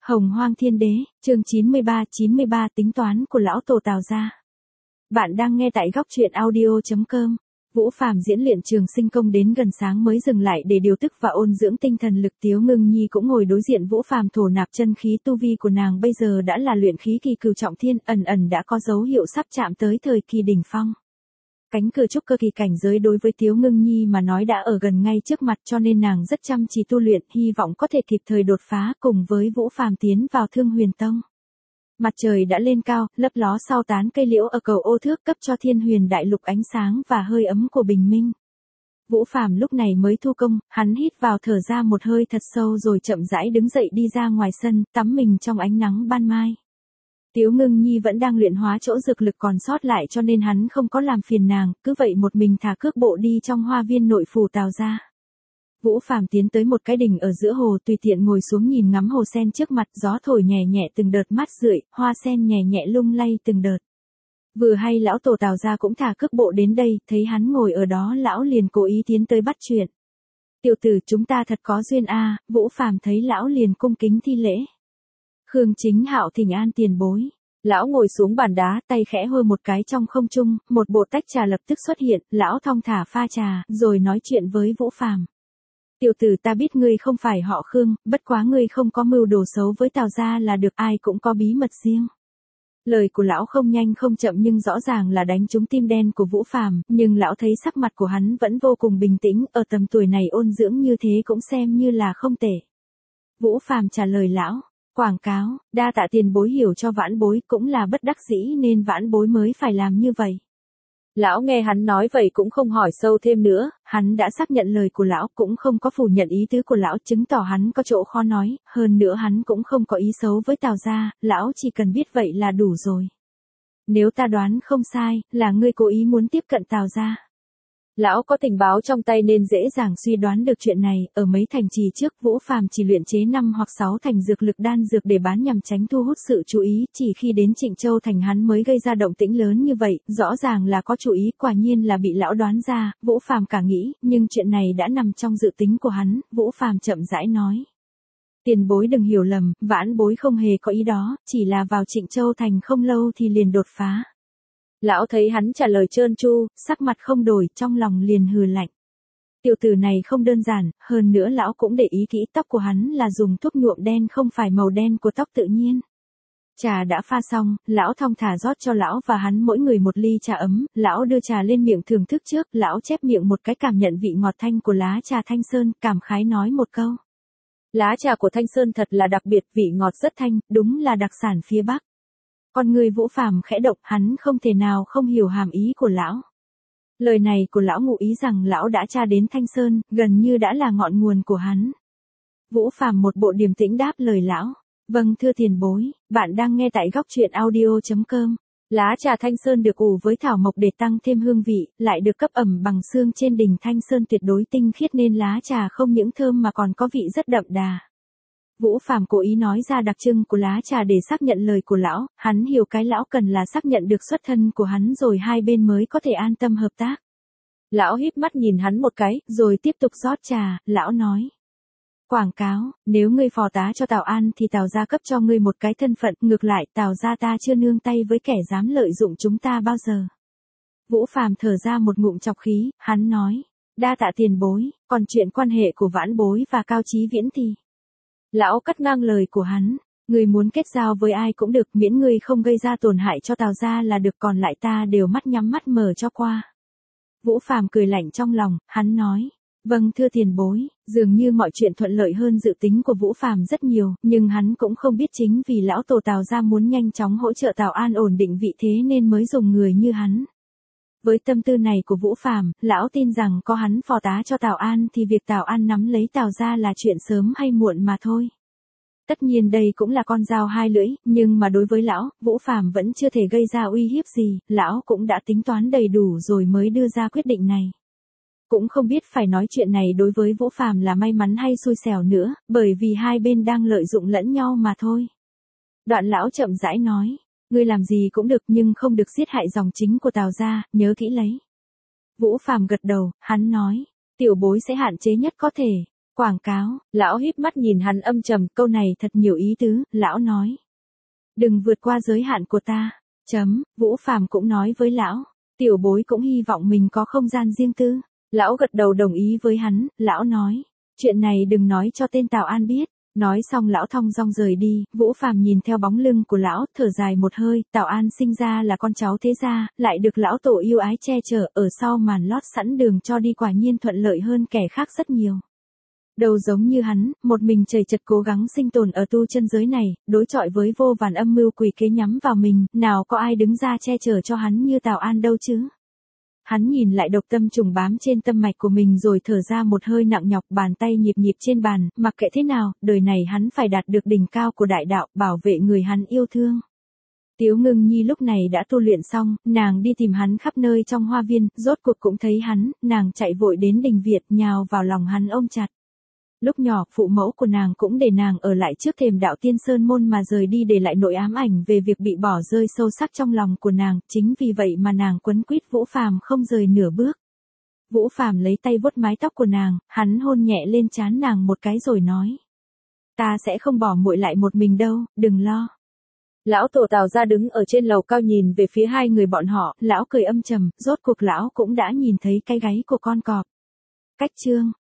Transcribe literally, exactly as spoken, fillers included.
Hồng Hoang Thiên Đế, chương chín mươi ba chín mươi ba tính toán của lão tổ Tào gia. Bạn đang nghe tại góc truyện audio chấm com. Vũ Phàm diễn luyện trường sinh công đến gần sáng mới dừng lại để điều tức và ôn dưỡng tinh thần lực. Tiếu Ngưng Nhi cũng ngồi đối diện Vũ Phàm thổ nạp chân khí. Tu vi của nàng bây giờ đã là luyện khí kỳ cửu trọng thiên, ẩn ẩn đã có dấu hiệu sắp chạm tới thời kỳ đỉnh phong. Cánh cửa trúc cơ kỳ cảnh giới đối với Tiếu Ngưng Nhi mà nói đã ở gần ngay trước mặt, cho nên nàng rất chăm chỉ tu luyện, hy vọng có thể kịp thời đột phá cùng với Vũ Phàm tiến vào Thương Huyền Tông. Mặt trời đã lên cao, lấp ló sau tán cây liễu ở cầu Ô Thước, cấp cho Thiên Huyền Đại Lục ánh sáng và hơi ấm của bình minh. Vũ Phàm lúc này mới thu công, hắn hít vào thở ra một hơi thật sâu rồi chậm rãi đứng dậy đi ra ngoài sân, tắm mình trong ánh nắng ban mai. Tiếu Ngưng Nhi vẫn đang luyện hóa chỗ dược lực còn sót lại, cho nên hắn không có làm phiền nàng, cứ vậy một mình thả cước bộ đi trong hoa viên nội phủ Tào gia. Vũ Phàm tiến tới một cái đình ở giữa hồ, tùy tiện ngồi xuống nhìn ngắm hồ sen trước mặt, gió thổi nhẹ nhẹ từng đợt mát rượi, hoa sen nhẹ nhẹ lung lay từng đợt. Vừa hay lão tổ Tào gia cũng thả cước bộ đến đây, thấy hắn ngồi ở đó lão liền cố ý tiến tới bắt chuyện. Tiểu tử, chúng ta thật có duyên a. Vũ Phàm thấy lão liền cung kính thi lễ. Khương Chính Hạo thỉnh an tiền bối. Lão ngồi xuống bàn đá, tay khẽ hơ một cái trong không trung, một bộ tách trà lập tức xuất hiện, lão thong thả pha trà, rồi nói chuyện với Vũ Phàm. Tiểu tử, ta biết ngươi không phải họ Khương, bất quá ngươi không có mưu đồ xấu với Tào gia là được, ai cũng có bí mật riêng. Lời của lão không nhanh không chậm nhưng rõ ràng là đánh trúng tim đen của Vũ Phàm, nhưng lão thấy sắc mặt của hắn vẫn vô cùng bình tĩnh, ở tầm tuổi này ôn dưỡng như thế cũng xem như là không tệ. Vũ Phàm trả lời lão. Quảng cáo, đa tạ tiền bối hiểu cho vãn bối, cũng là bất đắc dĩ nên vãn bối mới phải làm như vậy. Lão nghe hắn nói vậy cũng không hỏi sâu thêm nữa, hắn đã xác nhận lời của lão, cũng không có phủ nhận ý tứ của lão, chứng tỏ hắn có chỗ khó nói, hơn nữa hắn cũng không có ý xấu với Tào gia, lão chỉ cần biết vậy là đủ rồi. Nếu ta đoán không sai, là ngươi cố ý muốn tiếp cận Tào gia. Lão có tình báo trong tay nên dễ dàng suy đoán được chuyện này, ở mấy thành trì trước Vũ Phàm chỉ luyện chế năm hoặc sáu thành dược lực đan dược để bán nhằm tránh thu hút sự chú ý, chỉ khi đến Trịnh Châu thành hắn mới gây ra động tĩnh lớn như vậy, rõ ràng là có chú ý, quả nhiên là bị lão đoán ra, Vũ Phàm cả nghĩ, nhưng chuyện này đã nằm trong dự tính của hắn, Vũ Phàm chậm rãi nói. Tiền bối đừng hiểu lầm, vãn bối không hề có ý đó, chỉ là vào Trịnh Châu thành không lâu thì liền đột phá. Lão thấy hắn trả lời trơn tru, sắc mặt không đổi, trong lòng liền hừ lạnh. Tiểu tử này không đơn giản, hơn nữa lão cũng để ý kỹ tóc của hắn là dùng thuốc nhuộm đen không phải màu đen của tóc tự nhiên. Trà đã pha xong, lão thong thả rót cho lão và hắn mỗi người một ly trà ấm, lão đưa trà lên miệng thưởng thức trước, lão chép miệng một cái cảm nhận vị ngọt thanh của lá trà Thanh Sơn, cảm khái nói một câu. Lá trà của Thanh Sơn thật là đặc biệt, vị ngọt rất thanh, đúng là đặc sản phía Bắc. Con người Vũ Phàm khẽ động, hắn không thể nào không hiểu hàm ý của lão. Lời này của lão ngụ ý rằng lão đã tra đến Thanh Sơn, gần như đã là ngọn nguồn của hắn. Vũ Phàm một bộ điềm tĩnh đáp lời lão. Vâng thưa tiền bối, bạn đang nghe tại góc truyện audio chấm com. Lá trà Thanh Sơn được ủ với thảo mộc để tăng thêm hương vị, lại được cấp ẩm bằng xương trên đỉnh Thanh Sơn tuyệt đối tinh khiết nên lá trà không những thơm mà còn có vị rất đậm đà. Vũ Phàm cố ý nói ra đặc trưng của lá trà để xác nhận lời của lão, hắn hiểu cái lão cần là xác nhận được xuất thân của hắn rồi hai bên mới có thể an tâm hợp tác. Lão híp mắt nhìn hắn một cái, rồi tiếp tục rót trà, lão nói. Quảng cáo, nếu ngươi phò tá cho Tào An thì Tào gia cấp cho ngươi một cái thân phận, ngược lại Tào gia ta chưa nương tay với kẻ dám lợi dụng chúng ta bao giờ. Vũ Phàm thở ra một ngụm trọc khí, hắn nói, đa tạ tiền bối, còn chuyện quan hệ của vãn bối và Cao Chí Viễn thì... Lão cắt ngang lời của hắn, ngươi muốn kết giao với ai cũng được, miễn ngươi không gây ra tổn hại cho Tào gia là được, còn lại ta đều mắt nhắm mắt mở cho qua. Vũ Phàm cười lạnh trong lòng, hắn nói, vâng thưa tiền bối, dường như mọi chuyện thuận lợi hơn dự tính của Vũ Phàm rất nhiều, nhưng hắn cũng không biết chính vì lão tổ Tào gia muốn nhanh chóng hỗ trợ Tào An ổn định vị thế nên mới dùng người như hắn. Với tâm tư này của Vũ Phàm, lão tin rằng có hắn phò tá cho Tào An thì việc Tào An nắm lấy Tào gia là chuyện sớm hay muộn mà thôi. Tất nhiên đây cũng là con dao hai lưỡi, nhưng mà đối với lão, Vũ Phàm vẫn chưa thể gây ra uy hiếp gì, lão cũng đã tính toán đầy đủ rồi mới đưa ra quyết định này. Cũng không biết phải nói chuyện này đối với Vũ Phàm là may mắn hay xui xẻo nữa, bởi vì hai bên đang lợi dụng lẫn nhau mà thôi. Đoạn lão chậm rãi nói. Ngươi làm gì cũng được nhưng không được giết hại dòng chính của Tào gia, nhớ kỹ lấy. Vũ Phàm gật đầu, hắn nói, tiểu bối sẽ hạn chế nhất có thể. Quảng cáo, lão híp mắt nhìn hắn âm trầm, câu này thật nhiều ý tứ, lão nói. Đừng vượt qua giới hạn của ta. Chấm, Vũ Phàm cũng nói với lão. Tiểu bối cũng hy vọng mình có không gian riêng tư. Lão gật đầu đồng ý với hắn, lão nói. Chuyện này đừng nói cho tên Tào An biết. Nói xong lão thong dong rời đi, Vũ Phàm nhìn theo bóng lưng của lão, thở dài một hơi, Tào An sinh ra là con cháu thế gia, lại được lão tổ yêu ái che chở, ở sau màn lót sẵn đường cho đi quả nhiên thuận lợi hơn kẻ khác rất nhiều. Đầu giống như hắn, một mình chầy chật cố gắng sinh tồn ở tu chân giới này, đối chọi với vô vàn âm mưu quỷ kế nhắm vào mình, nào có ai đứng ra che chở cho hắn như Tào An đâu chứ. Hắn nhìn lại độc tâm trùng bám trên tâm mạch của mình rồi thở ra một hơi nặng nhọc, bàn tay nhịp nhịp trên bàn, mặc kệ thế nào, đời này hắn phải đạt được đỉnh cao của đại đạo, bảo vệ người hắn yêu thương. Tiếu Ngưng Nhi lúc này đã tu luyện xong, nàng đi tìm hắn khắp nơi trong hoa viên, rốt cuộc cũng thấy hắn, nàng chạy vội đến đình viện, nhào vào lòng hắn ôm chặt. Lúc nhỏ, phụ mẫu của nàng cũng để nàng ở lại trước thềm đạo tiên sơn môn mà rời đi, để lại nỗi ám ảnh về việc bị bỏ rơi sâu sắc trong lòng của nàng, chính vì vậy mà nàng quấn quýt Vũ Phàm không rời nửa bước. Vũ Phàm lấy tay vuốt mái tóc của nàng, hắn hôn nhẹ lên trán nàng một cái rồi nói. Ta sẽ không bỏ muội lại một mình đâu, đừng lo. Lão tổ Tào gia đứng ở trên lầu cao nhìn về phía hai người bọn họ, lão cười âm trầm, rốt cuộc lão cũng đã nhìn thấy cái gáy của con cọp. Cách chương